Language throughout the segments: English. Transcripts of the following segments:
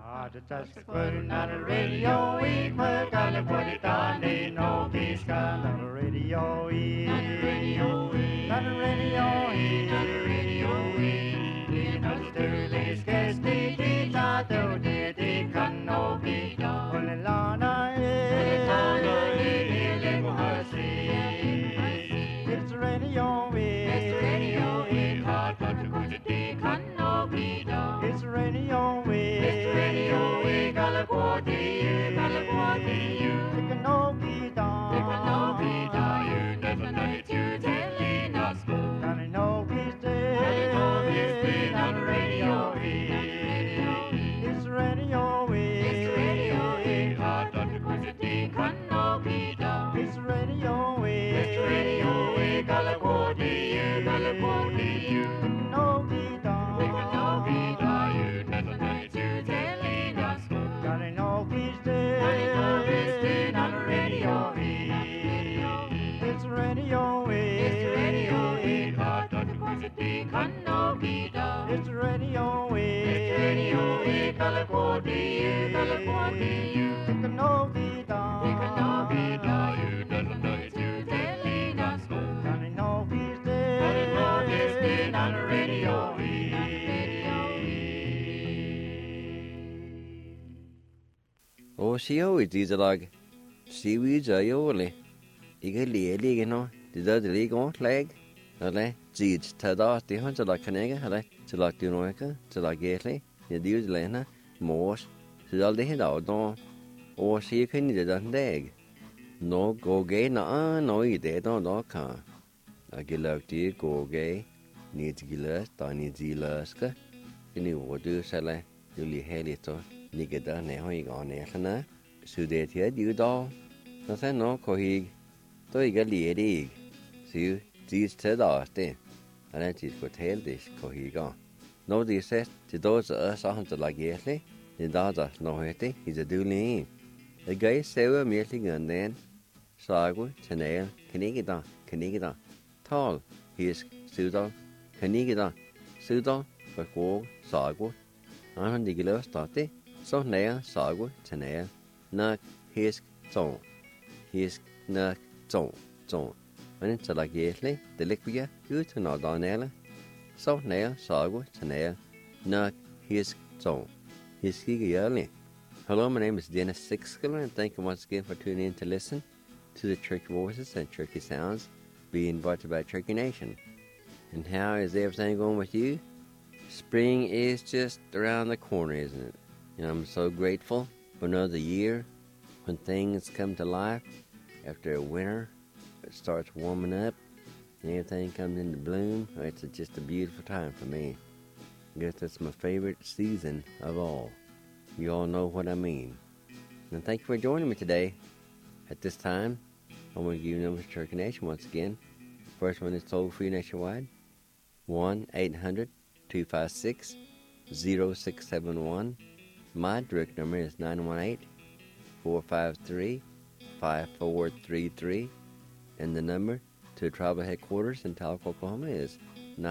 Just putting on the radio, we put on the put it on, ain't no peace on the radio, on the radio, on the radio, on the radio, in Australia's case, the guitar, the cano, guitar, on the lana, it's radio, it's radio, hot, but to put it on, no guitar, it's radio, It's radio, California, California, Ticanogita, you doesn't know it's you telling us. Caninogi's dead, on the radio. Og sier det lag, sier vi jævlig. Ikke lege nå, det der ligger ordentlig. Eller, tid til da, det har ikke lagt kanægge, eller, til lagt du noe, til lagt gætlig. Det er jo lene, mors, så det er det her da, og sier kan det den dag. Nå går gæ, nå i det da kan. Jeg kan lagt det gå gæ, nidgiløs, da nidgiløske. Det er jo du selv, du lige her litt så. Ligger der nede og ikke annerledes. Så det er til da. Nå sier nå, hvor jeg, da ikke ledig. Så det til da, det. Og det er ikke til det, hvor jeg går. Når det er sett, til da så han til lagert, det da nå heter det, du lige. Jeg gør selv mere til den, sager, kanal, kan ikke da. Tal, hisk, sydal, kan ikke da. Sydal, for sager. Han ligger løst da, det. Så nær, sager, kanal, nok, hisk, tål. Hisk, nok, tål. Men så lagert, det ligger jeg ud til noget der. Så nær, sager, kanal, nok, hisk, tål. Hisk ikke jærlig. Hello, my name is Dennis Sixkiller, and thank you once again for tuning in to listen to the Turkey Voices and Turkey Sounds being brought to you by Turkey Nation. And how is everything going with you? Spring is just around the corner, isn't it? And I'm so grateful for another year when things come to life after a winter. It starts warming up and everything comes into bloom. It's just a beautiful time for me. I guess that's my favorite season of all. You all know what I mean. And thank you for joining me today. At this time, I want to give you numbers to Turkey Nation once again. First one is toll-free nationwide. 1-800-256-0671. My direct number is 918-453-5433. And the number to tribal headquarters in Talc, Oklahoma is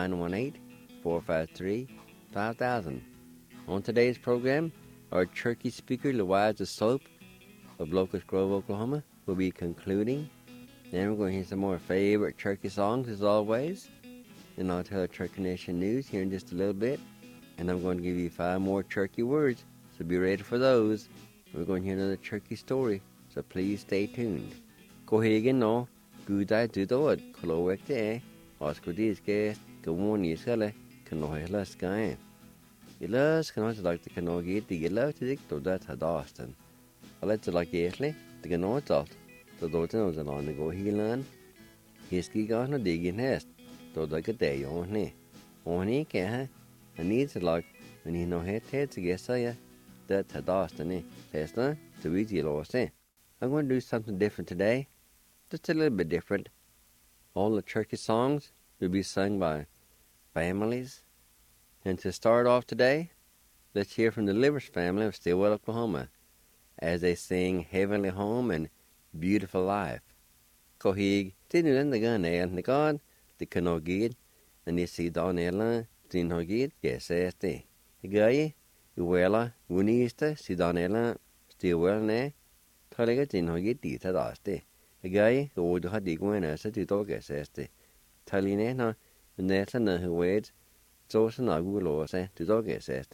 918-453-5000. On today's program, our Turkey speaker, Louisa Slope of Locust Grove, Oklahoma, will be concluding. Then we're going to hear some more favorite Turkey songs, as always. And I'll tell the Turkey Nation news here in just a little bit. And I'm going to give you 5 more Turkey words, so be ready for those. We're going to hear another Turkey story, so please stay tuned. Gå igen nå, Gudai dudod, kolowekte, oskodiske, gomoniskale, kanohela sky. Ilas kan også lagt kan nå get de lav til dik to dat hadastan. Alet til lagt etli, det kan nå talt. Så doten og lande gå hilan. Hiski ga no digin hest. To da ke de ohni. Ohni ke ha. Ani til lagt, men I no het til gesa ya. Dat hadastan. Testa to be lost. I'm going to do something different today. Just a little bit different. All the Turkey songs will be sung by families. And to start off today, let's hear from the Livers family of Stillwell, Oklahoma, as they sing Heavenly Home and Beautiful Life. Kohig, tinulan the gun the god, the kanogid, and you see Don Ella, Tinhogid, yes, the guy, Uela, Unista, Sidanella, Stewell ne, Taligatin Hogiti Tadaste. A guy who would have the Gwen to dog assessed. Taline no, Nathan who waits, Josan Agulo say to dog assessed.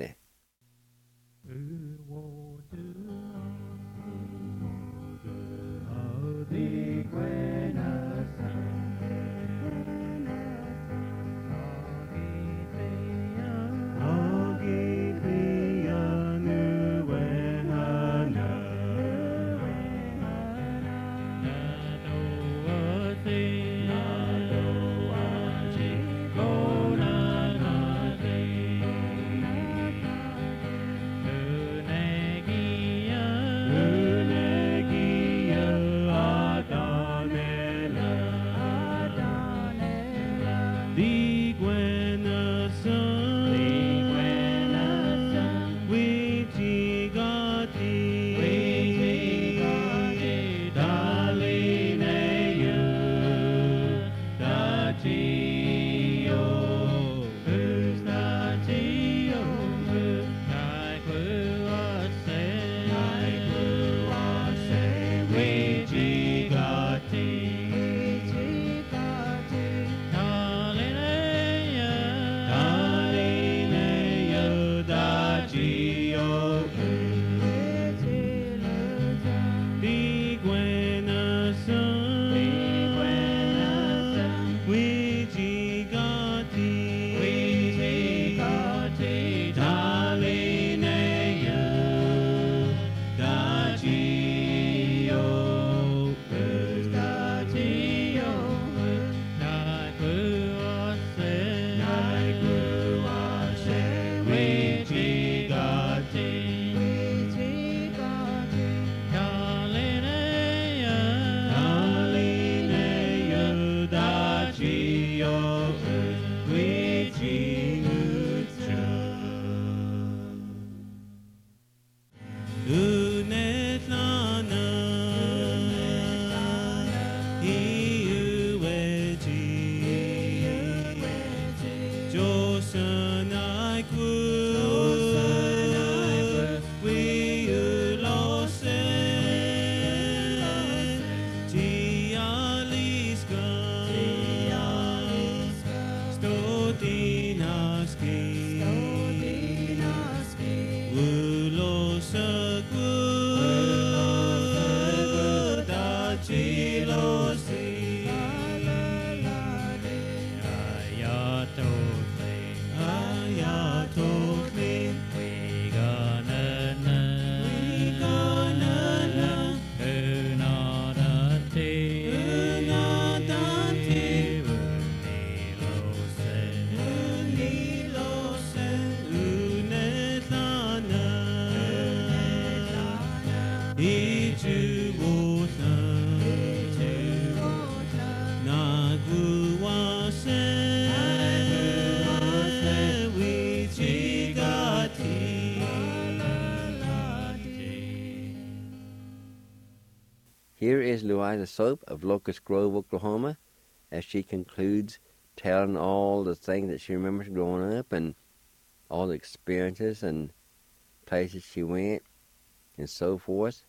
Here is Louisa Soap of Locust Grove, Oklahoma, as she concludes telling all the things that she remembers growing up and all the experiences and places she went and so forth.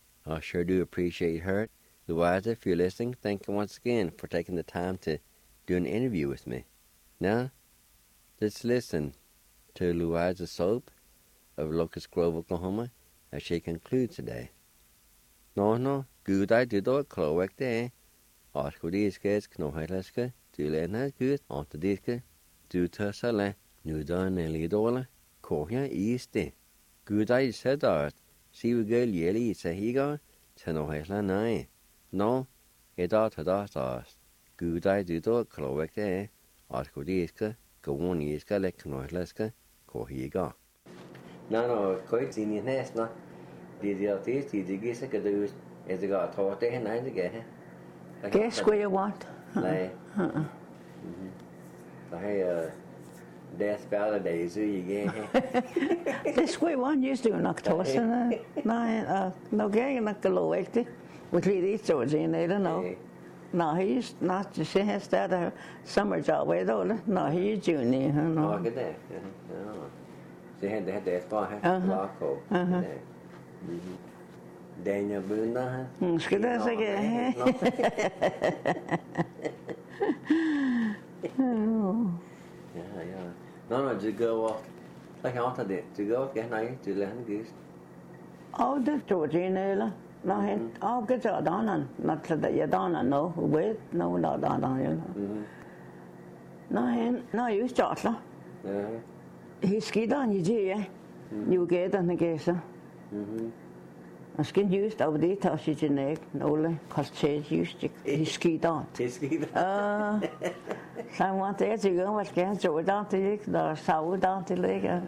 I sure do appreciate her. Louisa, if you're listening, thank you once again for taking the time to do an interview with me. Now, let's listen to Louisa Soap of Locust Grove, Oklahoma, as she concludes today. No, good I did all correct there. Ask these guys, no highlights, do learn good, on the disc, do tussle, new done a little, Korea East. Good I said that, see we girl yelly, say he go, to no highlight. No, it ought to that. Good I did all correct there. Ask these guys, go on east, like no highlights, Korea go. No, quite in your nest, no. Did you get a do is got taught there and I get Guess where you want? Like, death ballad days, you get This way one used to knock toss and no gang knock the low active. We clear these towards in there, no. No, he's not just he has that a summer job with all. No, he's junior, Oh, no. good there. Det hade det var här Marco. Daniel Bruna. Ska det så gå? Ja. Nå, du går. Så kan jeg det. Du går gerne nej, du lader han gist. Og det tog det eller. Når han afgør danen, når det danen nu, ved nu der danen. Når jeg starter. Ja. Hiskidan i det ja. Jo gætterne gæser. Og skal just over det tager sig til næg, nogle kostet just hiskidan. Hiskidan. Så må det til gøre, hvad skal jeg så der til ikke, der savner der til ikke. Ja.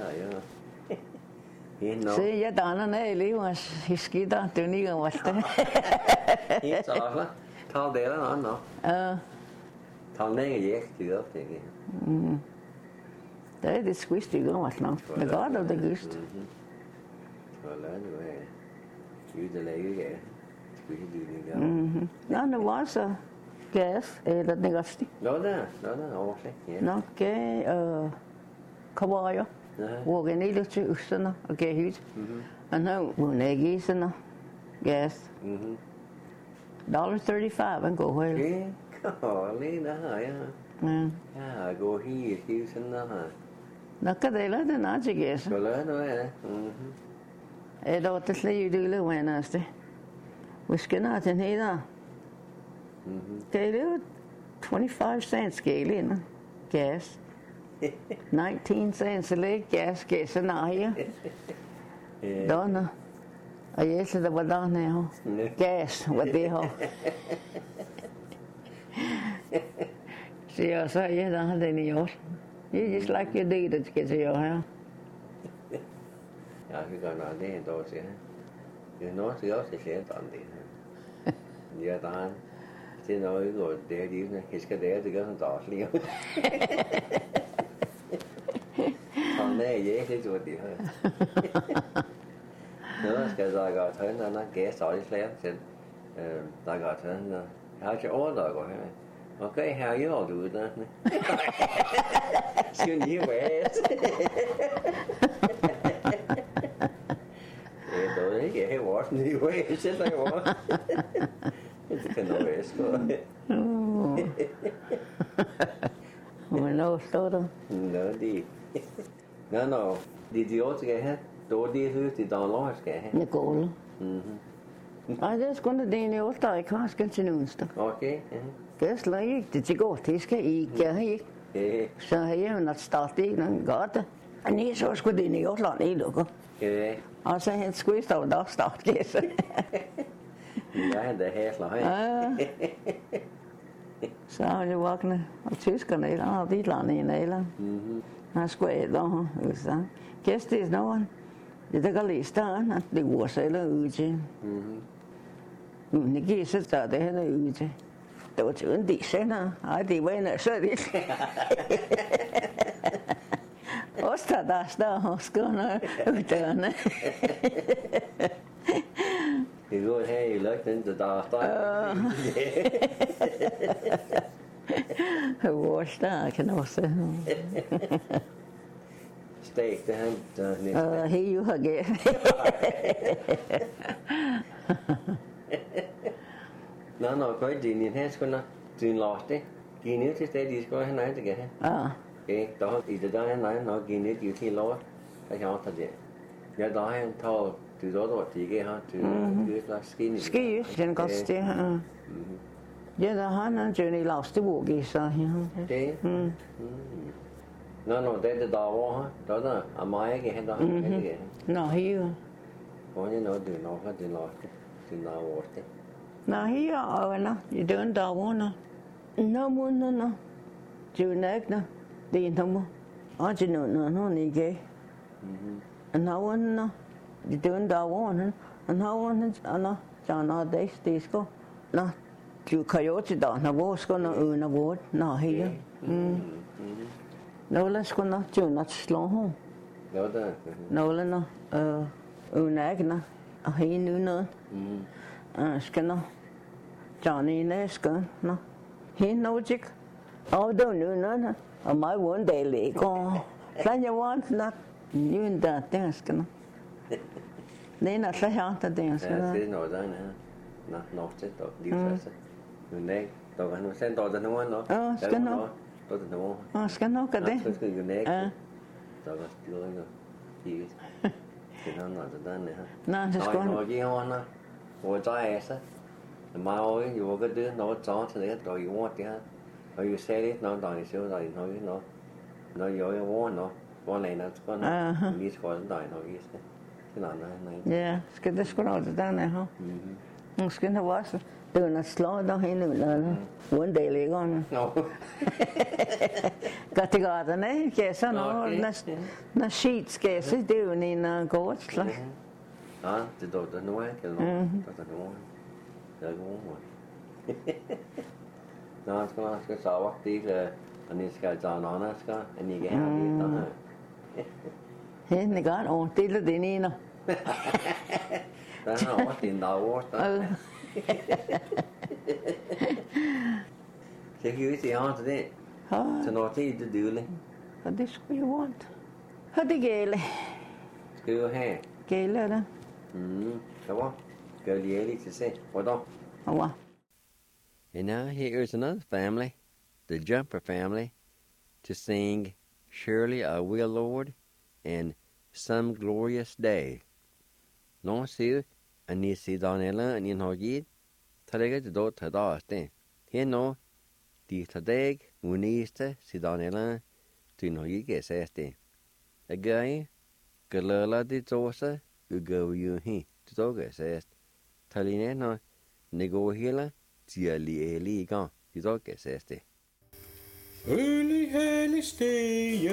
Så jeg daner ned i livet, hiskidan, det er ikke hvad det. Helt så også. Tal det eller andet. Tal ned i jæk, det gør det ikke. Det er det squist, det gør hvad nok. Det gør det, det gist. Så lad det være. Det lager ikke. Nå, det var så gas, eller den gasti. Nå, overslægt. Nå, kommer jeg. Hvor jeg ned til østerne og gav hit. Og nu var jeg i sådan gas. $1.35 en god højde. Ja, lige der, ja. Ja, gå helt sådan der. Nå, kan det lade den af til gas? Så lad det være. Det var det slet ikke det vennerste. Vi skal nå den her der. Det er jo 25 cents gale ind. Gas. 19 cents lidt gas sådan her. Donna. Og jeg så der var der her. Gas, hvad det her. Så jeg så ja, der har den i år. Det er just like you did it, skal jeg her. Ja, vi gør noget det en dag til. Det er noget til også til om det. Ja, der er det er noget ikke, og det er lige, jeg skal det gør sådan dårligt. Og nej, jeg ikke det det her. Nå, skal der gå til en anden gæst og det slet til. Der går til en. Jeg har ikke overdag gå her. Okay, her gjør du det. Skal ni være. Det er ikke jeg har også ny vej, selv der var. Det kan nok være skåret. Men nu står der. Nå, det. Nå, de år skal have. Då det hus de dagar ska have. Det går det. Nej, det er sgu da det er der ikke har skal til onsdag. Okay. Det er slet ikke det til går, det skal ikke. Så har jeg jo noget start i den godt. Og nej, så skulle det i Jylland ikke lukke. Og så han skulle stå der start gæse. Ja, det her slag. Så har jeg vågnet, og tyskerne eller og bilerne i Nederland. Han skulle æde så gæste i nogen. Det der lige stan, at det var selv ude. Men det gik så der det her ude. Det var til en dissener. Ej, det var en så det. Osta der står skåne uderne. Det går her i lugten, der står. Hvor der kan også. Stek det han der næste. Hey, you again. Nå, godt din her skulle din loste. Giv ned til stedet, de skal have nej til det her. Okay, der i det der nej, nok giv ned til lov. Jeg kan også det. Ja, der han tager du der ikke har til slags skin. Ski, den godt det her. Ja, der har han Johnny Lost hvor gik så her. Det. Nå, det der var her. Der er mig ikke hen der. Nå, her. Hvor er noget det nok det loste. Det der var det. Nå, her og nå, i den der var nå. Nå, nå. Det er ikke nå. Det er nummer. Og det nu ikke. Nå, nå. Det er der var nå. Nå, så nå det skal. Nå, du kan jo til der, når hvor skal nå under hvor. Nå, her. Nogle skal nå til at slå ham. Nogle nå under og hen under. Skal nå. Johnny næske nå. Hen noget. Og du nu nå. Og mig one day ligger. Så jeg want not Yun da danskerne. Det er så her der Ja, danskerne. det er noget der, ja. Nå, det er livsfærdigt. Nu er der kan nu sende der nogen, nå. Ja, skal nok. Der er nogen. Åh, skal nok af det. Så skal jo nægge. Ja. Der var styrer ikke noget. Det er noget der, ja. Nej, det skal Nå, han. de har nå. Hvor der er så. Det meget over jo cái đứa nó cho thì det rồi vô thì ha. Rồi xe đi nó đòi xíu rồi nó vô nó qua này nó có nó đi qua đòi nó cái cái này. Ja, skal det sgu nok det der her. Måske der var så. Det var noget slå der henne eller en del ikke on. Nå. Godt det godt, ne? Ja, så når shit skal se det er jo en godt slag. Ja, det der nu er kan nu. Der nu. Det er godt. Nå, skal så op det og ni skal tage en anden skal en ikke have det der. Hende godt og det er det ene. Der er også din dag der. Så kan vi se han til det. Så når det er dødelig. Og det skulle jo want. Har det gælde. Skal du have? Gælde det. Det var. Gør lige lidt til se. Hvordan? Og And now here is another family, the Jumper family, to sing Surely I Will, Lord, and Some Glorious Day. Nå siger, at ni sidder eller ni har givet, tager det dog til dag. Her nå, de tager dag, uniste sidder eller, til når I ikke sæs det. Jeg gør I, gælder det også, gør jo her, til dog sæs. Tager I nå, ni går hele, siger lige i gang, til dog sæs det. Early, early stay,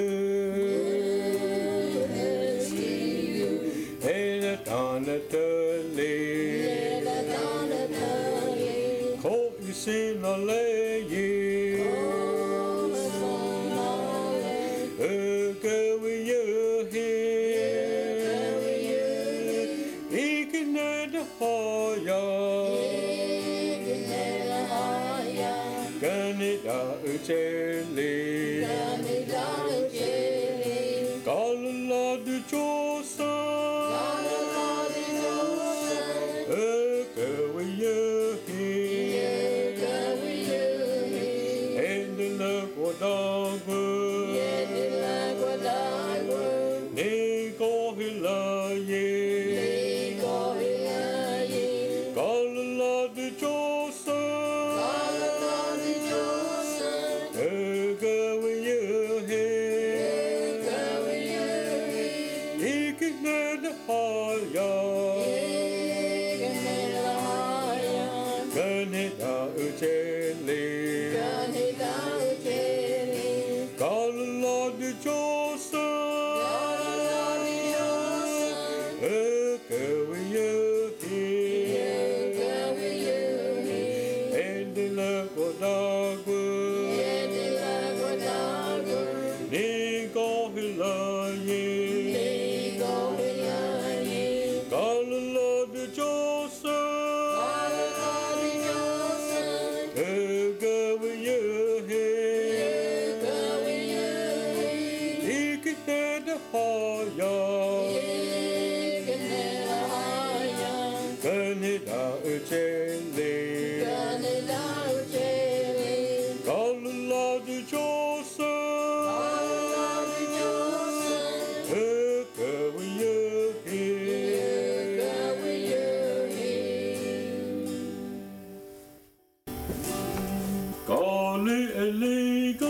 and at on the lay, cold is in a lay, go with your head, he can at the fire, can it out jelly.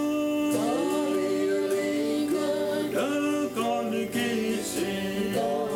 Go,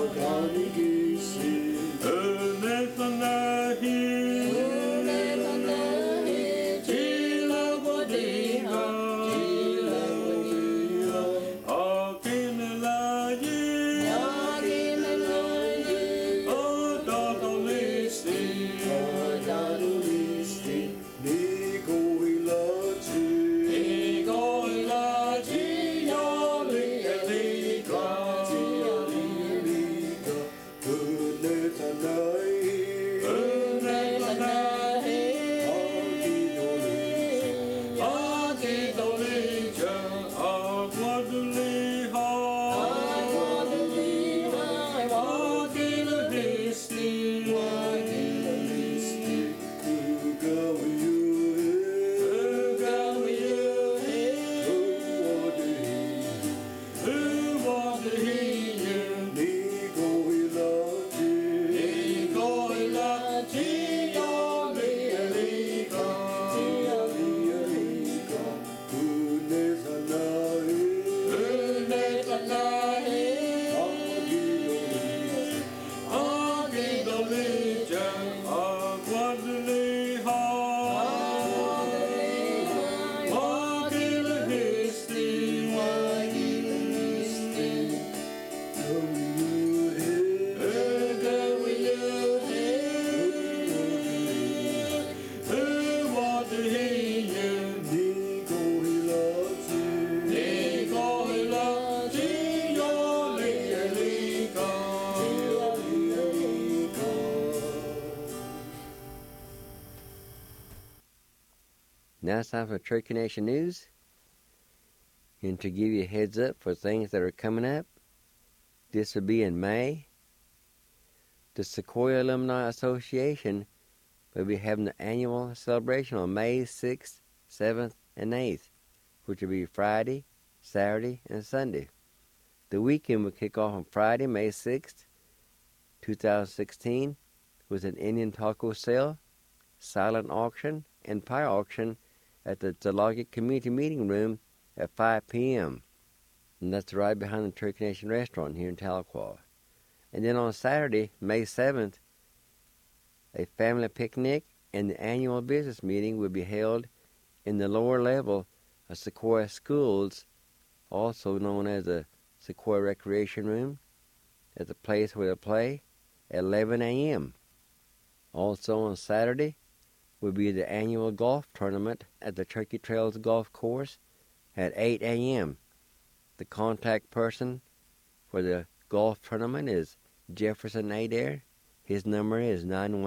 Now it's time for Turkey Nation News. And to give you a heads up for things that are coming up, this will be in May. The Sequoia Alumni Association will be having the annual celebration on May 6th, 7th, and 8th, which will be Friday, Saturday, and Sunday. The weekend will kick off on Friday, May 6th, 2016, with an Indian taco sale, silent auction, and pie auction at the Telaga Community Meeting Room at 5 p.m. And that's right behind the Turkey Nation Restaurant here in Tahlequah. And then on Saturday, May 7th, a family picnic and the annual business meeting will be held in the lower level of Sequoia Schools, also known as the Sequoia Recreation Room, at the place where they play at 11 a.m. Also on Saturday will be the annual golf tournament at the Turkey Trails Golf Course at 8 a.m. The contact person for the golf tournament is Jefferson Adair. His number is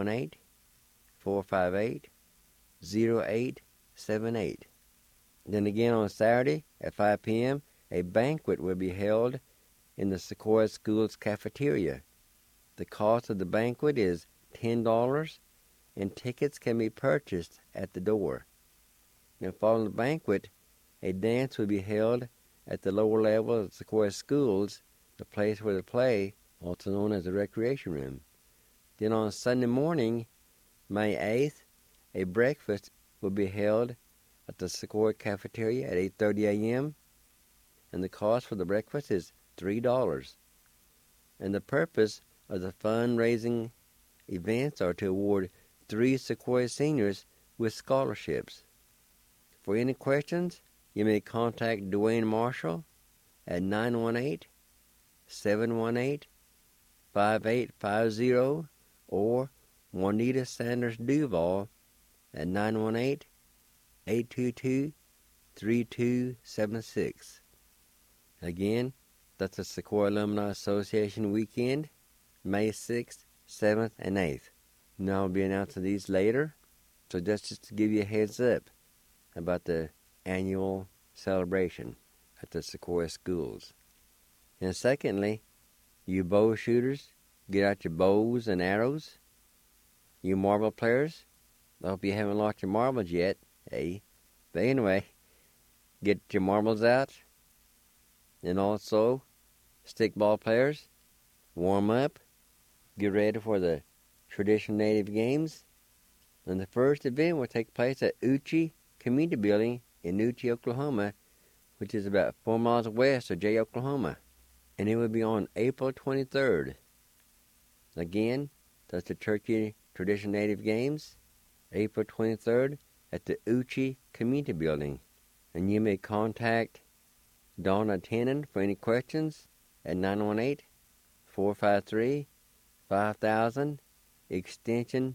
918-458-0878. Then again on Saturday at 5 p.m., a banquet will be held in the Sequoia Schools cafeteria. The cost of the banquet is $10, and tickets can be purchased at the door. Now, following the banquet, a dance will be held at the lower level of Sequoia Schools, the place where they play, also known as the recreation room. Then on Sunday morning, May 8th, a breakfast will be held at the Sequoia cafeteria at 8:30 a.m., and the cost for the breakfast is $3. And the purpose of the fundraising events are to award 3 Sequoia seniors with scholarships. For any questions, you may contact Dwayne Marshall at 918-718-5850 or Juanita Sanders Duval at 918-822-3276. Again, that's the Sequoia Alumni Association weekend, May 6th, 7th, and 8th. Now I'll be announcing these later, so just to give you a heads up about the annual celebration at the Sequoia Schools. And secondly, you bow shooters, get out your bows and arrows. You marble players, I hope you haven't lost your marbles yet, eh? But anyway, get your marbles out. And also, stickball players, warm up, get ready for the traditional native games. And the first event will take place at Uchi Community Building in Uchi, Oklahoma, which is about 4 miles west of Jay, Oklahoma. And it will be on April 23rd. Again, that's the Turkey Traditional Native Games, April 23rd at the Uchi Community Building. And you may contact Donna Tennant for any questions at 918-453-5000, extension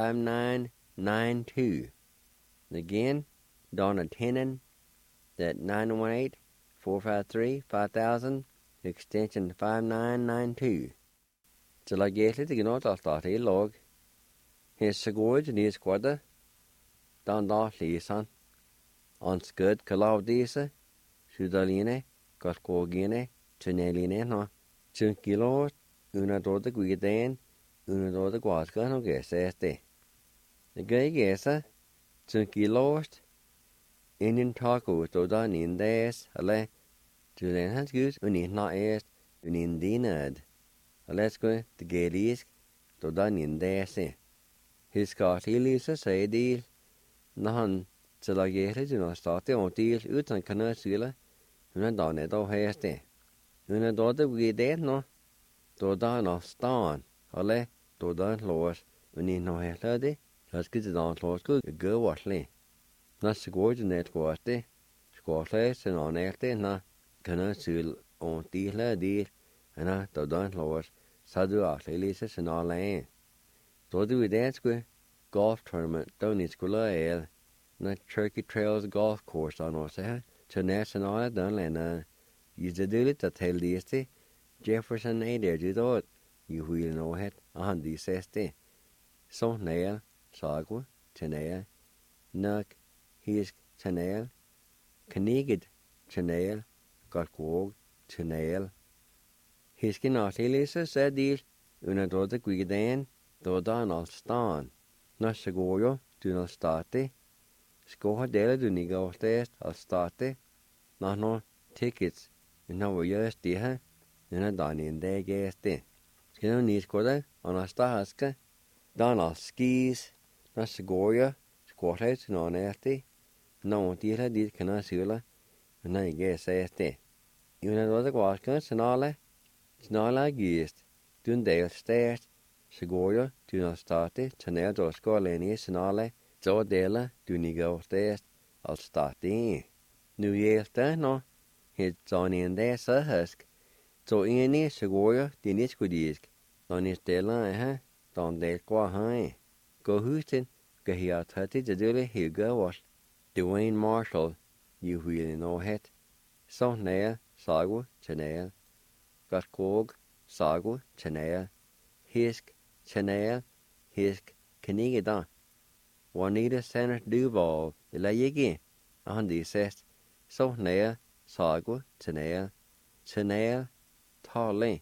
5992. Again, Donna Tennant at 918-453-5000, extension 5992. Til I gætlet ikke nå til at I log. Hesse går til nye skwadde. Dan da lisan. Anskud kalav disse. Sudaline, katkogine, tunneline no. Tunkilot, una dode guiden, una dode guadkan og gæseste. Det gør gæsa. Tunkilot, Indian taco doda nindes, alle. Tulen hans gus, unin na est, unin dinad. Let's go to Galisk, to Danin Desi. His got Elisa say deal, Nahan, till I get it, start on deal, utan canasilla, una donnet o haste. Una daughter we dead no, to dan of stan, alle, to dan laws, unin no hellade, let's get it on laws good, go washly. Not the gorgeon net waste, squatless and on elte, na, canasil on deal, and I to dan laws. Sadu Elisa and all land. So do we dance with golf tournament down in school el na Turkey Trails golf course on us to national done and you do it to tell this Jefferson Adair do that you will know it on this este. So nail sagwa tenea nuk hisk chanel, knigget chanel, got kvog chanel. Hiskin artilisa sadil, una dota guidan, dodan al stan. Nasha goyo, dunal state, skoha dele duniga ortest al state, no tickets, una voyas diha, una danin de geste. Skino niskoda, anastahaska, dan al skis, nasha goya, squattes non erte, no tira dit kana sula, una igeste. Una dota guaskan snala gist, dun dale stairs, Segoya, dunal state, chanel do scoleni snale, zo dela, duniga ortest al state. Nu yelta no, hit zoni en de sa husk, zo ini segoya dinis kudisk, donis dela don del qua hai. Go hustin, gahiat hati jadule hilga was, Dwayne Marshall, you wheeling no het, so nail, sagu, chanel, got kog, sagu, chanel, hisk, chanel, hisk, knigedan. Juanita Senator Duval, ila yigi, andi sest, so nail, sagu, chanel, tale,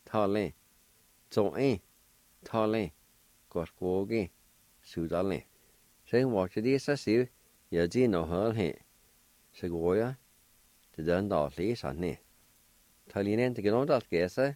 so tale, got kogi, sudale. Saying what did he say, yaji no hurl he, Segoya, the dundalli sanni. Talinen to get on that guess,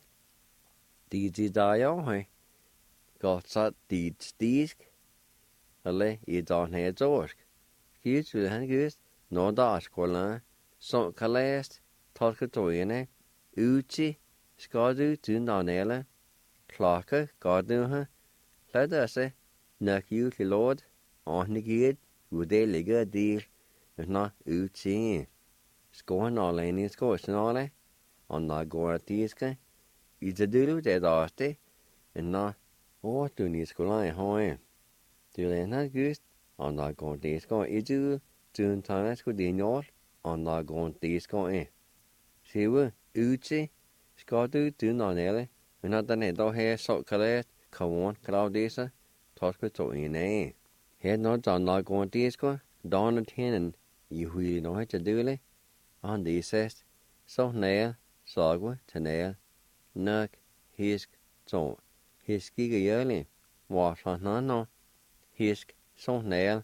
DG Dio, he. Got sat did stisk, alle I don he zorsk. Kids will hang goose, no dash cola, so calest, talkatoyene, uchi, skadu tundanela, clacka, garduha, ladase, nak you lord, on the gid, would they liga deal, if not uchi. Scoring all any scores and all, on the goratiska, it's a doodle dead arte, and not. What do you school home? Do you not gust on the gon disco idu, soon times could in your on the gon disco eh? See what uchi, scottu do not ele, and not the nedo hair so collet, come on, Claudisa, talk to in eh? Head not on the gon disco, don a tin, you really know how to do it. On the says, so nail, sagwa, nail, nuck, hisk, so. Hisk giga jörlig, wash on no, hisk, so nail,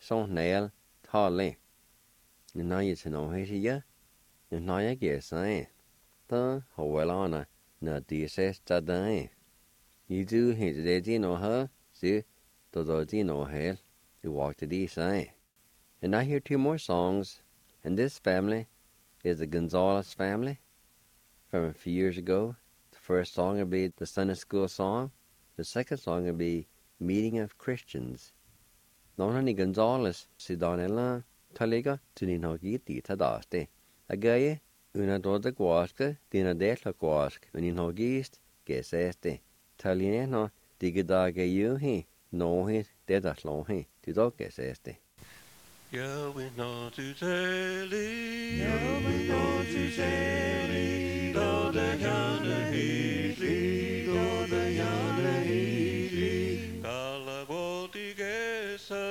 tale. And now you to know his ya, and now you guess the well on no DSS tadai. You do hit the dino her, see, the dino hell, you walk to the side. And I hear two more songs, and this family is the Gonzalez family from a few years ago. First song will be the Sunday School song. The second song will be Meeting of Christians. Nonani Gonzalez Sidonella Taliga Tuninhogi Tadaste. Agaye una doda guasca dina detla guasc uninhogist geseste. Talineno digadaga yuhi nohi dedaslohi tido geseste. Yahweh no to teli, Yahweh no to teli, do the yonder heatly, do the yonder heatly, Kalagoti gesa,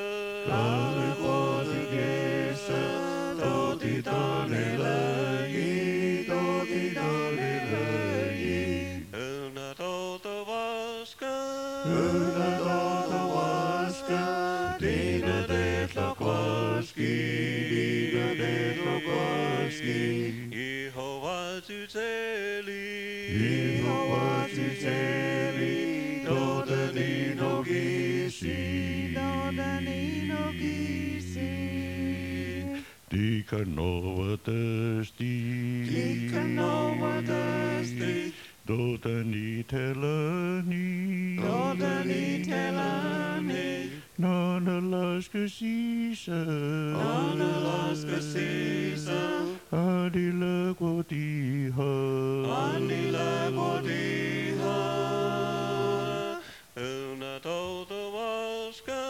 do the donelai, do the donelai, una tota waska, dina detla Yehovah to teli, do the nino gisi, Dikanova thirsty, do the nitelani, Nana Laska Sisa, Adila Quodiha, Una Tota Waska,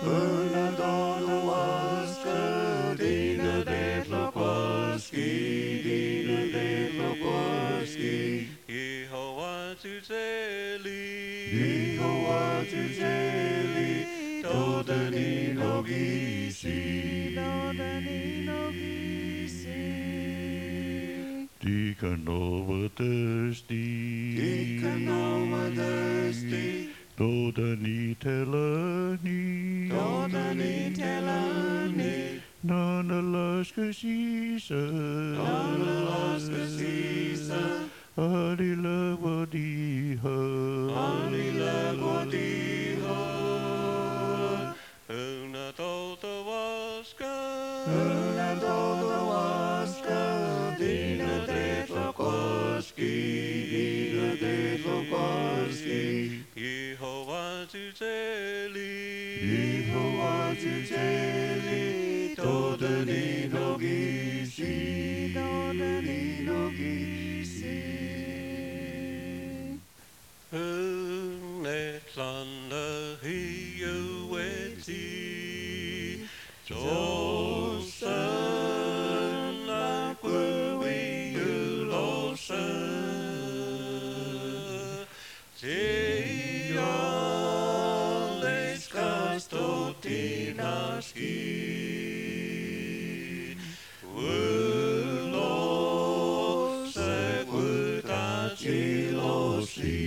Dina Detla Kwaski, Yehovah to teli, do the nino gisi. Deacon over thirsty. Deacon over thirsty. Dodani telani. Dodani telani. Nonalaska Caesar. Nonalaska Caesar. Alila Wadiha. Alila Wadiha. Una tota waska. Una tota waska. Dina Tetlokoski. Dina Tetlokoski. Jehovah Zuzeli. Jehovah Zuzeli. Todani no gisi. Todani no gisi. Netlanda hiu eti. Josan la kwi ulosan. Tiales kastotinaski. Ulos sekutachilosi.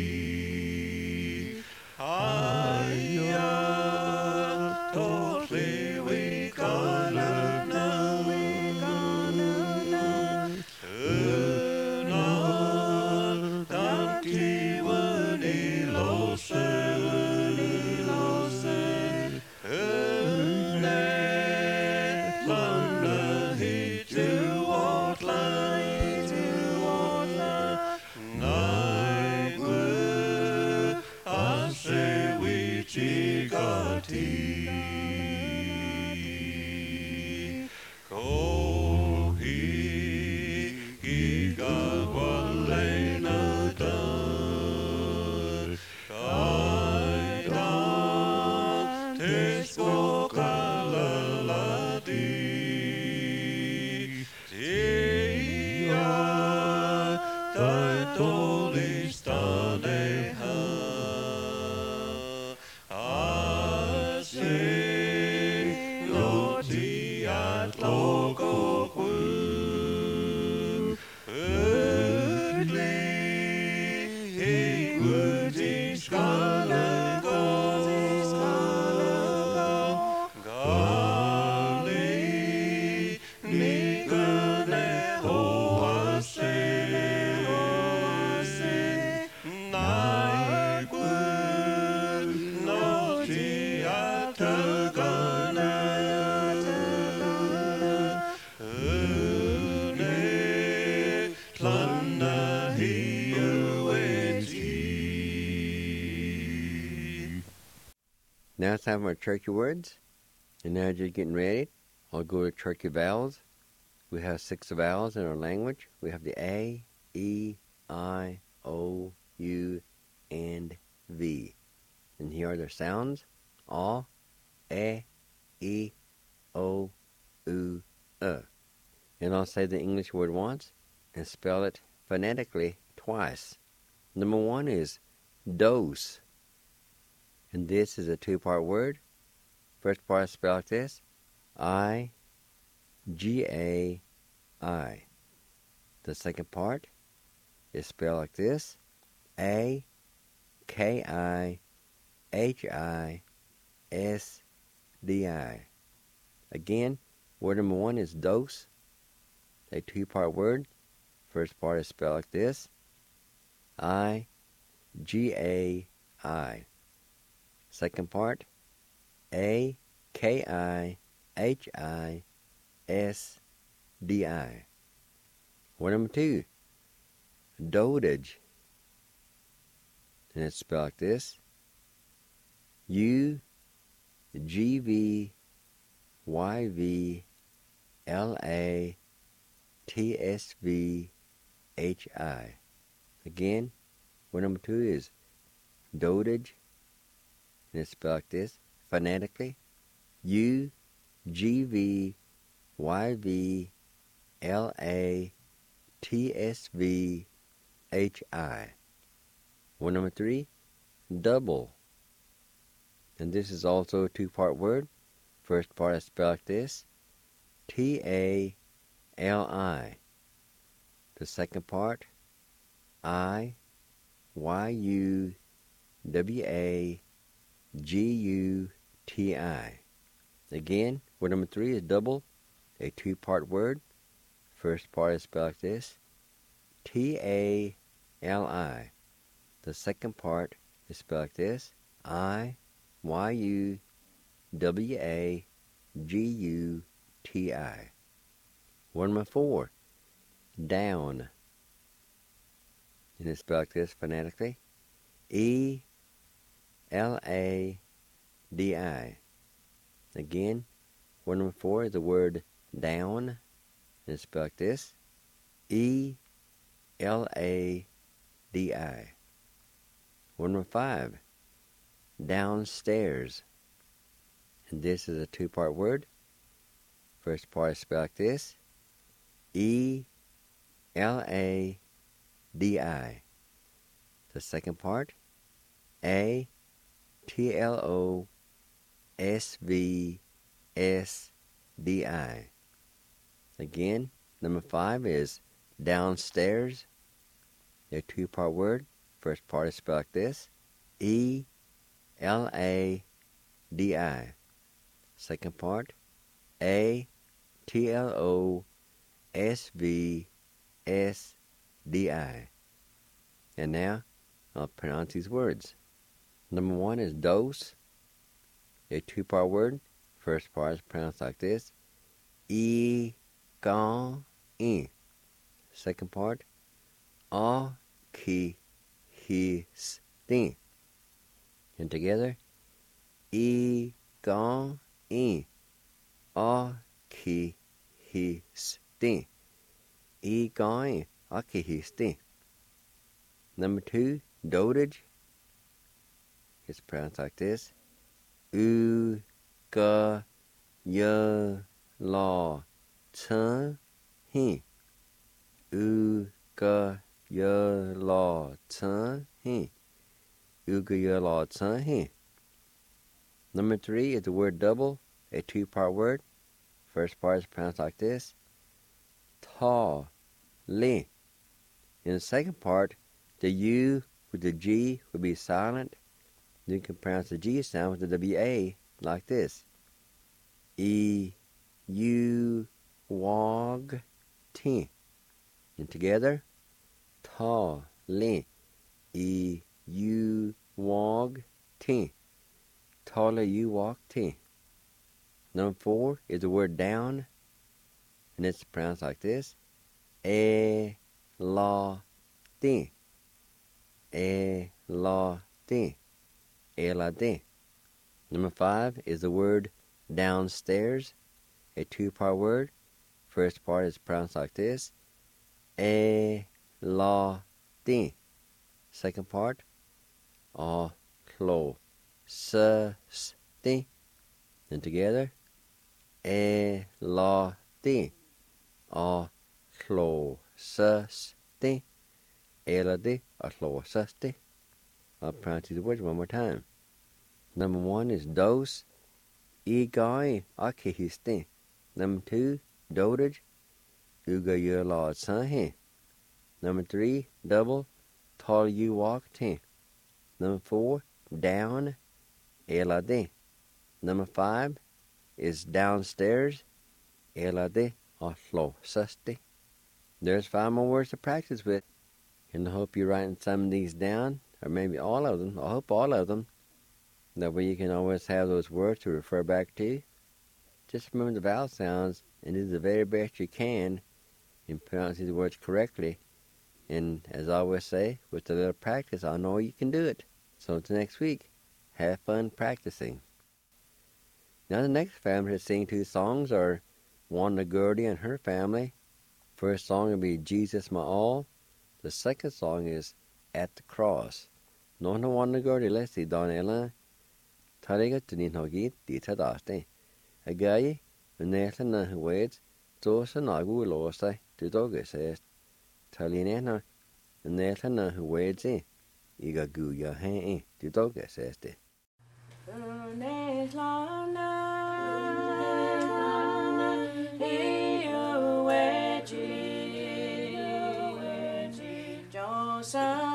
Now it's time for turkey words. And now you're getting ready. I'll go to turkey vowels. We have 6 vowels in our language. We have the A, E, I, O, U, and V. And here are their sounds. A, E, O, U, And I'll say the English word once and spell it phonetically twice. Number 1 is dose. And this is a 2-part word. First part is spelled like this. I-G-A-I. The second part is spelled like this. A-K-I-H-I-S-D-I. Again, word number 1 is dose. A 2-part word. First part is spelled like this. I-G-A-I. Second part, A-K-I-H-I-S-D-I. Word number 2, dotage. And it's spelled like this. U-G-V-Y-V-L-A-T-S-V-H-I. Again, word number 2 is dotage. And it's spelled like this, phonetically. U-G-V-Y-V-L-A-T-S-V-H-I. Word number 3, double. And this is also a 2-part word. First part is spelled like this. T-A-L-I. The second part, I-Y-U-W-A-G-U-T-I. Again, word number 3 is double, a two-part word. First part is spelled like this, T-A-L-I. The second part is spelled like this, I-Y-U-W-A-G-U-T-I. Word number 4, down. And it's spelled like this phonetically, E-L-A-D-I. Again, word number 4 is the word down, and it's spelled like this, E-L-A-D-I. Word number 5, downstairs. And this is a two-part word. First part is spelled like this, E-L-A-D-I. The second part, A-T-L-O-S-V-S-D-I. Again, number 5 is downstairs. A two-part word. First part is spelled like this, E-L-A-D-I. Second part, A-T-L-O-S-V-S-D-I. And now, I'll pronounce these words. Number 1 is dose, a two-part word. First part is pronounced like this, E-G-E. Second part, A-K-H-S-T. And together, E-G-E. A-K-H-S-T. E-G-E. A-K-H-S-T. Number 2, dotage. It's pronounced like this, U-G-Y-L-A-T-H. U-G-Y-L-A-T-H. U-G-Y-L-A-T-H. Number 3 is the word double, a two-part word. First part is pronounced like this, Ta-li. In the second part, the U with the G would be silent. You can pronounce the G sound with the W-A like this, E-U-W-A-G-T. And together, Ta-li. E-U-W-A-G-T. Ta-li U-W-A-G-T. Number 4 is the word down, and it's pronounced like this, E-la-D. E-la-D. E-la-D. Number 5 is the word downstairs, a two-part word. First part is pronounced like this, E-la-D. Second part, A-clo-s-s-D. And together, E-la-D. A-clo-s-s-D. E-la-D. A-clo-s-s-D. I'll pronounce these words one more time. Number 1 is dose, E-G-E, A-K-H-S-T. Number 2, dotage, U-G-Y-L-A-T-H. Number 3, double, Ta-li-U-W-A-G-T. Number 4, down, E-la-D. Number 5 is downstairs, E-la-D, A-clo-s-s-D. There's 5 more words to practice with, and I hope you're writing some of these down, or maybe all of them. I hope all of them. That way you can always have those words to refer back to. Just remember the vowel sounds and do the very best you can in pronouncing these words correctly. And as I always say, with a little practice, I know you can do it. So until next week, have fun practicing. Now the next family to sing 2 songs are Wanda Gurdy and her family. First song will be Jesus My All. The second song is At the Cross. No Wanda Gurdy, let's see, Donella. Tariga tunin hogit di tadaste. Agaye, Nathan Wades, Dosa Nagu Losa, to Dogus, Talinena, Nathan Wades, Iga Guya Hay, to Dogus, este. He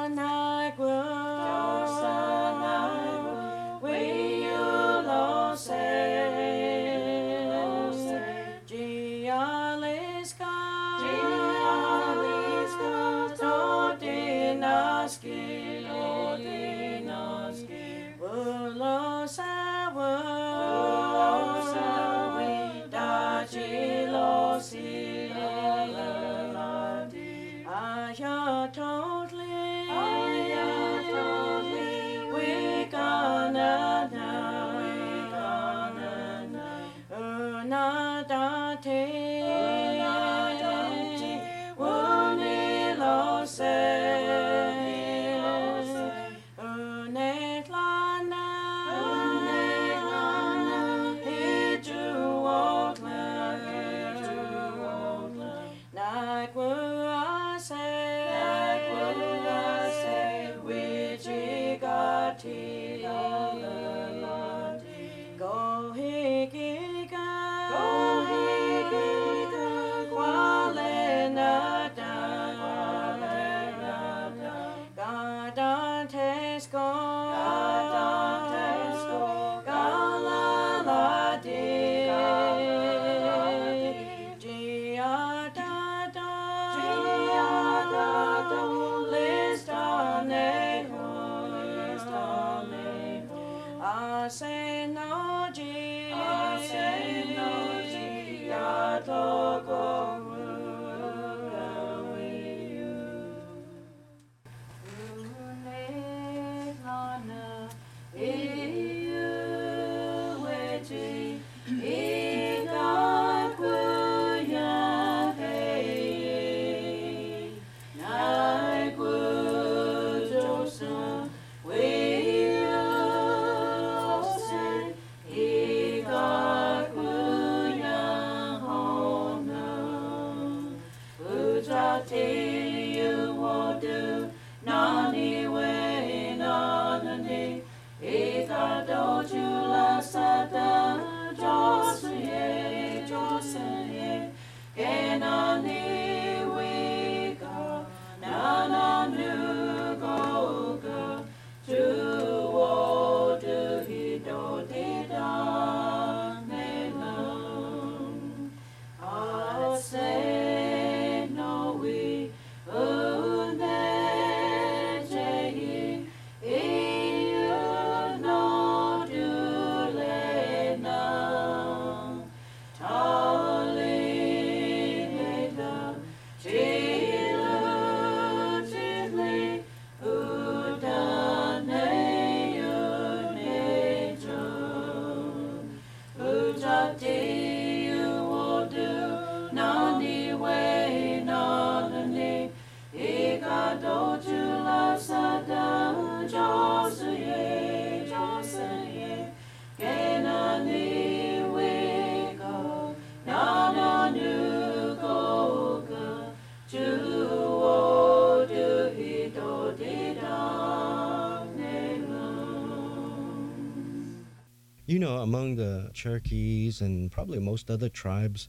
You know, among the Cherokees and probably most other tribes,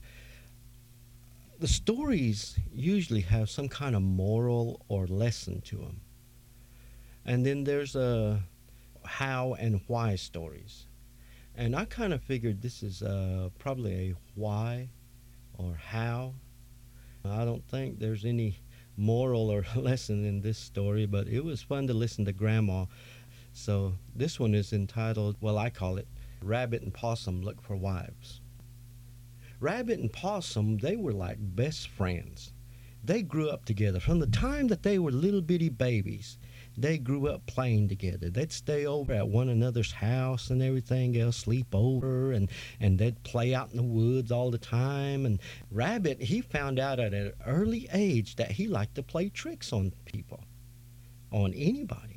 the stories usually have some kind of moral or lesson to them. And then there's a how and why stories. And I kind of figured this is probably a why or how. I don't think there's any moral or lesson in this story, but it was fun to listen to Grandma. So this one is entitled, well, I call it Rabbit and Possum Look for Wives. Rabbit and Possum, they were like best friends. They grew up together. From the time that they were little bitty babies, they grew up playing together. They'd stay over at one another's house and everything else, sleep over, and they'd play out in the woods all the time. And Rabbit, he found out at an early age that he liked to play tricks on people, on anybody.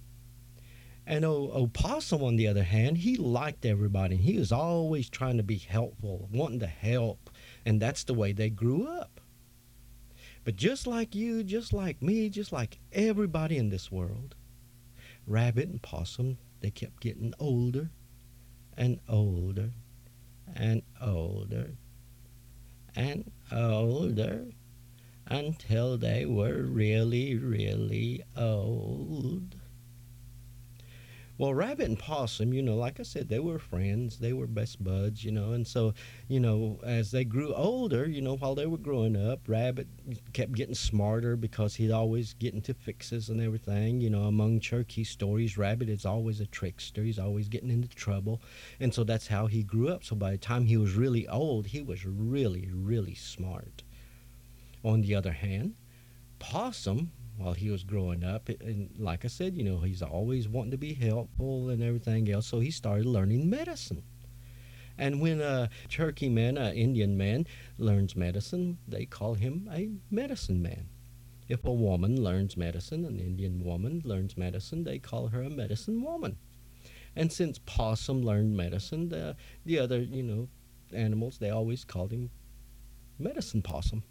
And Opossum, on the other hand, he liked everybody. He was always trying to be helpful, wanting to help, and that's the way they grew up. But just like you, just like me, just like everybody in this world, Rabbit and Possum, they kept getting older and older and older and older until they were really, really old. Well, Rabbit and Possum, like I said, they were friends. They were best buds, and so, as they grew older, while they were growing up, Rabbit kept getting smarter because he'd always get into fixes and everything. Among Cherokee stories, Rabbit is always a trickster. He's always getting into trouble. And so that's how he grew up. So by the time he was really old, he was really, really smart. On the other hand, Possum, while he was growing up, and like I said, he's always wanting to be helpful and everything else, so he started learning medicine. And when a Cherokee man, an Indian man, learns medicine, they call him a medicine man. If a woman learns medicine, an Indian woman learns medicine, they call her a medicine woman. And since Possum learned medicine, the other, animals, they always called him Medicine Possum.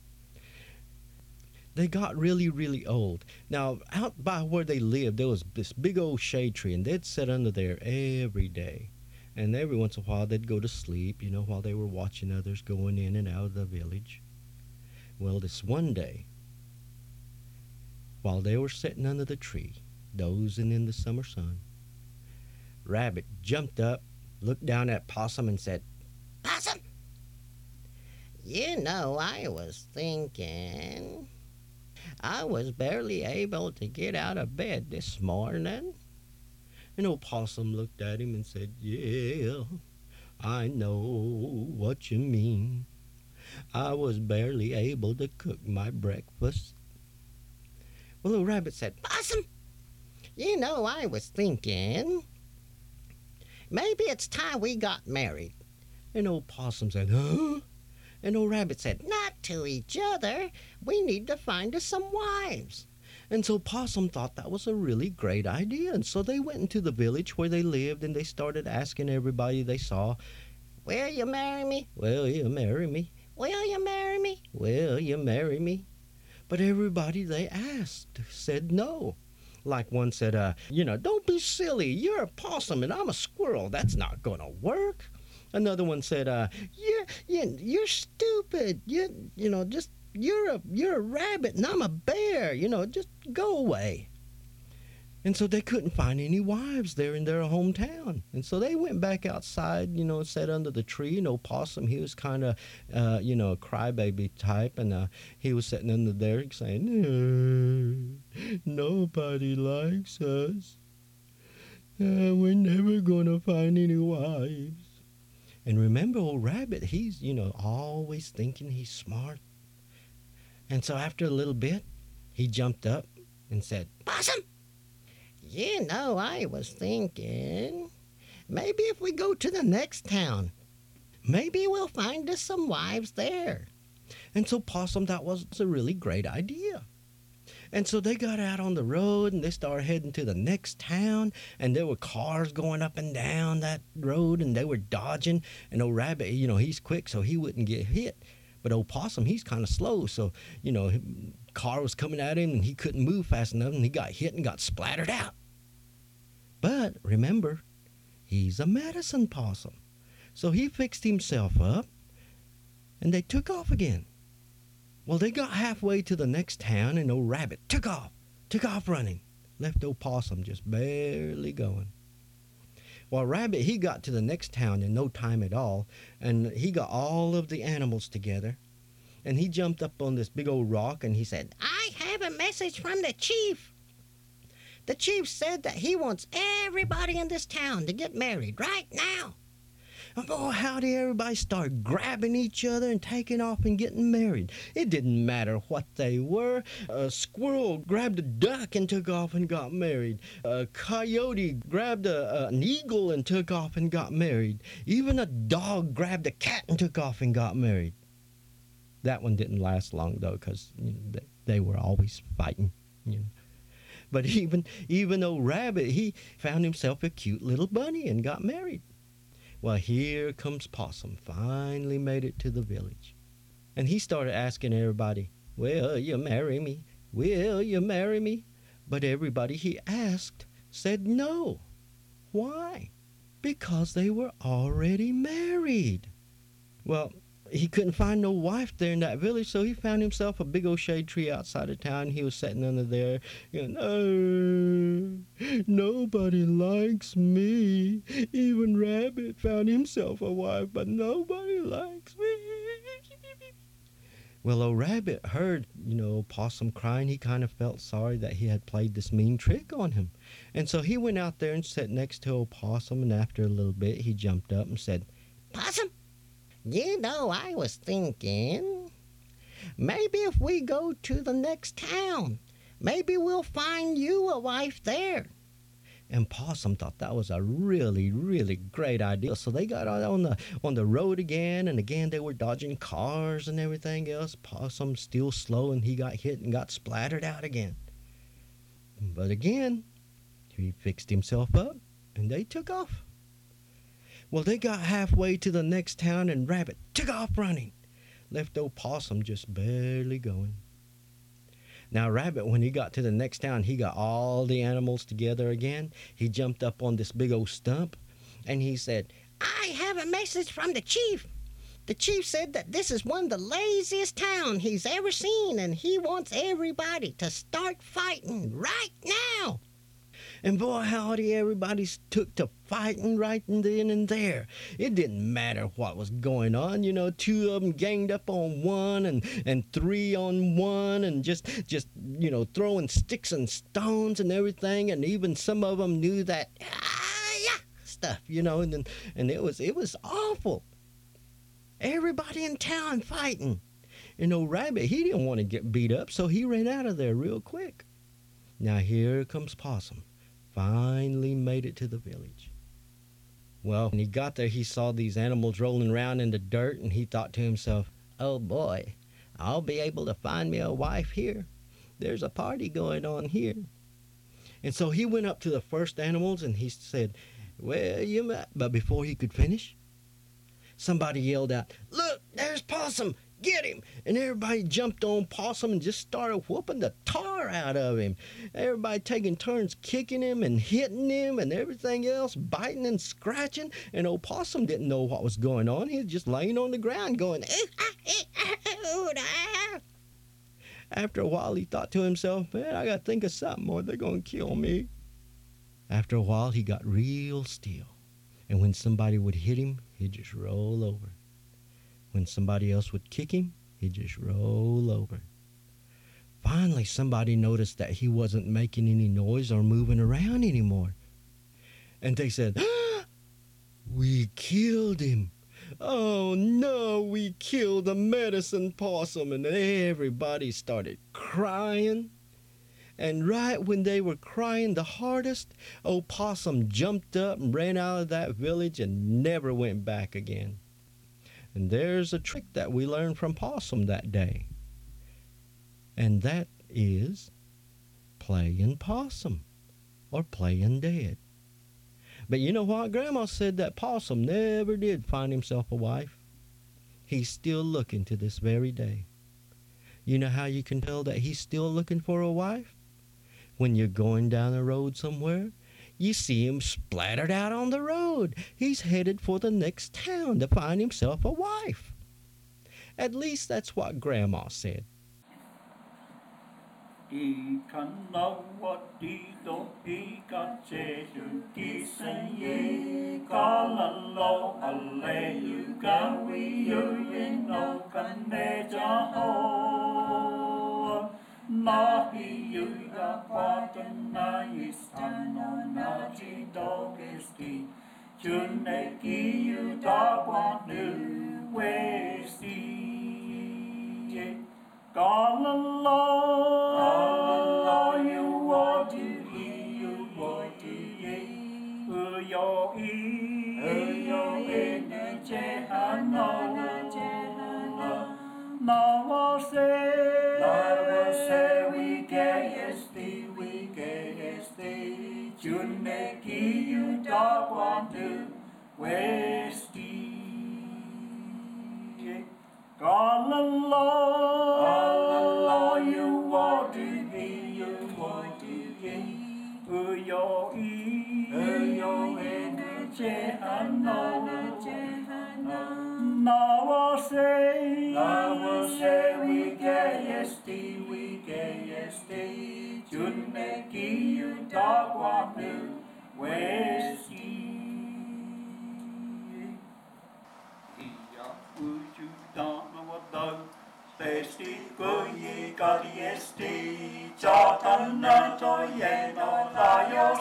They got really, really old. Now, out by where they lived, there was this big old shade tree, and they'd sit under there every day. And every once in a while, they'd go to sleep, while they were watching others going in and out of the village. Well, this one day, while they were sitting under the tree, dozing in the summer sun, Rabbit jumped up, looked down at Possum, and said, "Possum, I was thinking. I was barely able to get out of bed this morning." And old Possum looked at him and said, "Yeah, I know what you mean. I was barely able to cook my breakfast." Well, old Rabbit said, "Possum, I was thinking, maybe it's time we got married." And old Possum said, "Huh?" And old Rabbit said, "Not to each other. We need to find us some wives." And so Possum thought that was a really great idea. And so they went into the village where they lived, and they started asking everybody they saw, "Will you marry me? Will you marry me? Will you marry me? Will you marry me?" But everybody they asked said no. Like one said, "Don't be silly. You're a possum and I'm a squirrel. That's not going to work." Another one said, "You're stupid. You're a rabbit and I'm a bear. Just go away." And so they couldn't find any wives there in their hometown. And so they went back outside, sat under the tree. Possum, he was kind of, a crybaby type. And he was sitting under there saying, "Nobody likes us. We're never going to find any wives." And remember, old Rabbit, he's, always thinking he's smart. And so after a little bit, he jumped up and said, "Possum, I was thinking, maybe if we go to the next town, maybe we'll find us some wives there." And so Possum, that was a really great idea. And so they got out on the road and they started heading to the next town, and there were cars going up and down that road and they were dodging. And old Rabbit, he's quick so he wouldn't get hit. But old Possum, he's kind of slow. So, car was coming at him and he couldn't move fast enough and he got hit and got splattered out. But remember, he's a medicine possum. So he fixed himself up and they took off again. Well, they got halfway to the next town, and old Rabbit took off running, left old Possum just barely going. Well, Rabbit, he got to the next town in no time at all, and he got all of the animals together, and he jumped up on this big old rock, and he said, "I have a message from the chief. The chief said that he wants everybody in this town to get married right now." Oh, how did everybody start grabbing each other and taking off and getting married? It didn't matter what they were. A squirrel grabbed a duck and took off and got married. A coyote grabbed an eagle and took off and got married. Even a dog grabbed a cat and took off and got married. That one didn't last long, though, because they were always fighting. But even old Rabbit, he found himself a cute little bunny and got married. Well, here comes Possum, finally made it to the village. And he started asking everybody, "Will you marry me? Will you marry me?" But everybody he asked said no. Why? Because they were already married. Well, he couldn't find no wife there in that village, so he found himself a big old shade tree outside of town. He was sitting under there, nobody likes me. Even Rabbit found himself a wife, but nobody likes me. Well, old Rabbit heard, Possum crying. He kind of felt sorry that he had played this mean trick on him. And so he went out there and sat next to old Possum, and after a little bit, he jumped up and said, "Possum, I was thinking, maybe if we go to the next town, maybe we'll find you a wife there." And Possum thought that was a really, really great idea. So they got on the road again, and again they were dodging cars and everything else. Possum still slow, and he got hit and got splattered out again. But again, he fixed himself up, and they took off. Well, they got halfway to the next town, and Rabbit took off running, left old Possum just barely going. Now, Rabbit, when he got to the next town, he got all the animals together again. He jumped up on this big old stump, and he said, "I have a message from the chief. The chief said that this is one of the laziest towns he's ever seen, and he wants everybody to start fighting right now." And boy, howdy, everybody took to fighting right then and there. It didn't matter what was going on. 2 of them ganged up on one and 3 on one and just throwing sticks and stones and everything. And even some of them knew that stuff, and it was awful. Everybody in town fighting. And old Rabbit, he didn't want to get beat up, so he ran out of there real quick. Now here comes Possum. Finally made it to the village. Well, when he got there, he saw these animals rolling around in the dirt, and he thought to himself, "Oh boy, I'll be able to find me a wife here. There's a party going on here." And so he went up to the first animals, and he said, "Well, you might..." But before he could finish, somebody yelled out, "Look, there's Possum! Get him!" And everybody jumped on Possum and just started whooping the tar out of him. Everybody taking turns kicking him and hitting him and everything else, biting and scratching. And old Possum didn't know what was going on. He was just laying on the ground going, After a while, he thought to himself, "Man, I got to think of something or they're going to kill me." After a while, he got real still. And when somebody would hit him, he'd just roll over. When somebody else would kick him, he'd just roll over. Finally, somebody noticed that he wasn't making any noise or moving around anymore. And they said, "We killed him. Oh no, we killed the medicine possum." And everybody started crying. And right when they were crying the hardest, old Possum jumped up and ran out of that village and never went back again. And there's a trick that we learned from Possum that day. And that is playing possum or playing dead. But you know what? Grandma said that Possum never did find himself a wife. He's still looking to this very day. You know how you can tell that he's still looking for a wife? When you're going down the road somewhere, you see him splattered out on the road. He's headed for the next town to find himself a wife. At least that's what Grandma said. I kan nå what I do I kan se du kisen ye kalalo alle you can we you no kan me ja ho na hi you ga paten na is no na ji dog is ki chun ne ki you da wa nu we see Galala, you want to eat, you want to eat. Uyo in the Jehana, now say we get yesterday, Juneki, you don't want to waste Galala, you want to be, Uyo in the Jehana, Now I say we get yesterday. June make you dog one new west. Would you don't know what the Testi kui kariesti Jatana toye no layo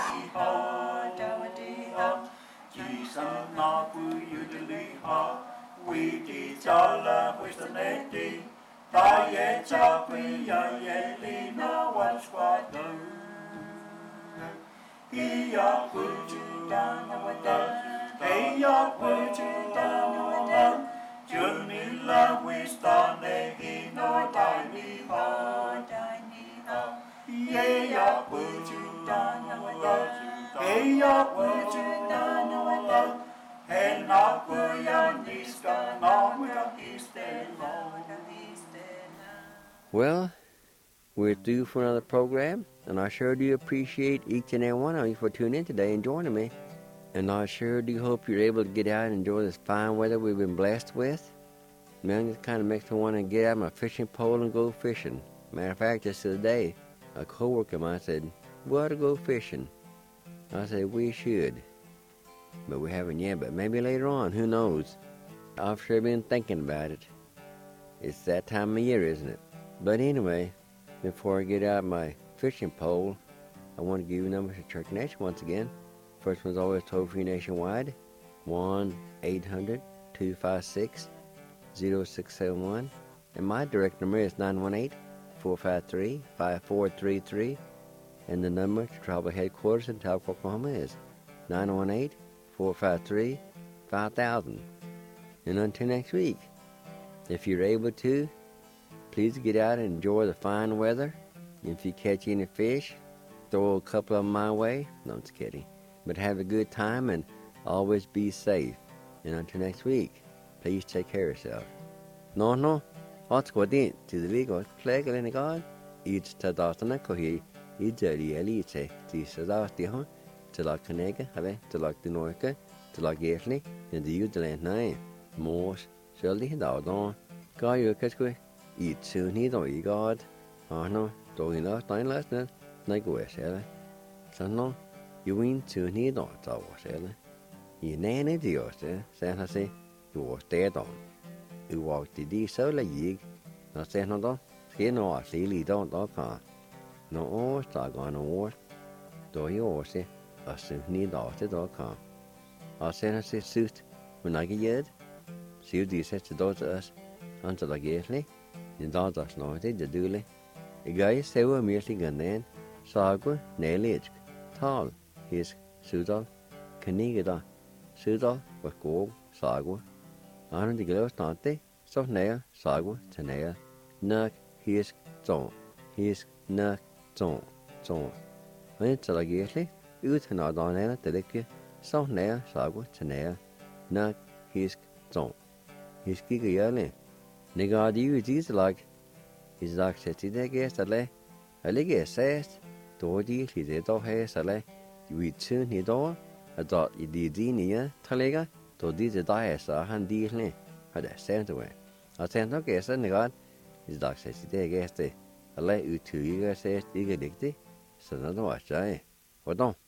jawati ha Jisan na pu yudili ha Wiki jala wistaneti Taye chakwi ya yeli no one squad no Iya puju dan awada Iya puju dan awada Junilla wistane no dai ha Ye ya puju dan awada Ye ya puju dan awada And not kuya niska no wika Well, we're due for another program, and I sure do appreciate each and every one of you for tuning in today and joining me. And I sure do hope you're able to get out and enjoy this fine weather we've been blessed with. Man, it kind of makes me want to get out my fishing pole and go fishing. Matter of fact, just today, a coworker of mine said, "We ought to go fishing." I said, "We should." But we haven't yet, but maybe later on, who knows? I've sure been thinking about it. It's that time of year, isn't it? But anyway, before I get out my fishing pole, I want to give you numbers to Church Nation once again. First one's always toll-free nationwide, 1-800-256-0671. And my direct number is 918-453-5433. And the number to Tribal Headquarters in Talbot, Oklahoma is 918-453-5000. And until next week, if you're able to, please get out and enjoy the fine weather. If you catch any fish, throw a couple of them my way. No, I'm just kidding. But have a good time and always be safe. And until next week, please take care of yourself. No, what's going on? To the league of flag and God, it's to Dastana Kohi, it's a reality. This is our deal. To like Canega, to like the Norca, to like Gertley, and the Udland name. Morse, Shirley, Dawdon, Guy, your catchway. Eat soon, he don't God. Oh no, don't last night last night, like West Ella. So no, you win soon, he don't tell us Ella. You nanny deals there, San Jose, you was dead on. You walked the D solar yig, not saying no, skin or silly don't car. No, or start on a war. Do you also, a soon need after .com. Our San Jose suit, when I get yet, see these sets to us until I get me. In Dawdas Norte, the Dooley. A guy several merely Gandan, Sagua, Nellich, Tall, his Sudal, Canigada, Sudal, was Go, Sagua. On the glow Nante, so nail, Sagua, Tanea, Nuck, his Zone, his Nuck, Zone. When it's a gately, Ut and Adonella, Delicia, so nail, Sagua, Tanea, Nuck, his Zone. His Giga Yelling. Nigga, you is like his access I guess a lay. A leg says, Dodi, he did all hair, a lay. You eat soon, he door. I thought you did near Talega, to did the dias a hand dealing. Had I sent away. I sent no guess, and God, his access I guess. I let you 2 years says, Digga Dicty, so not watch, eh? What don't?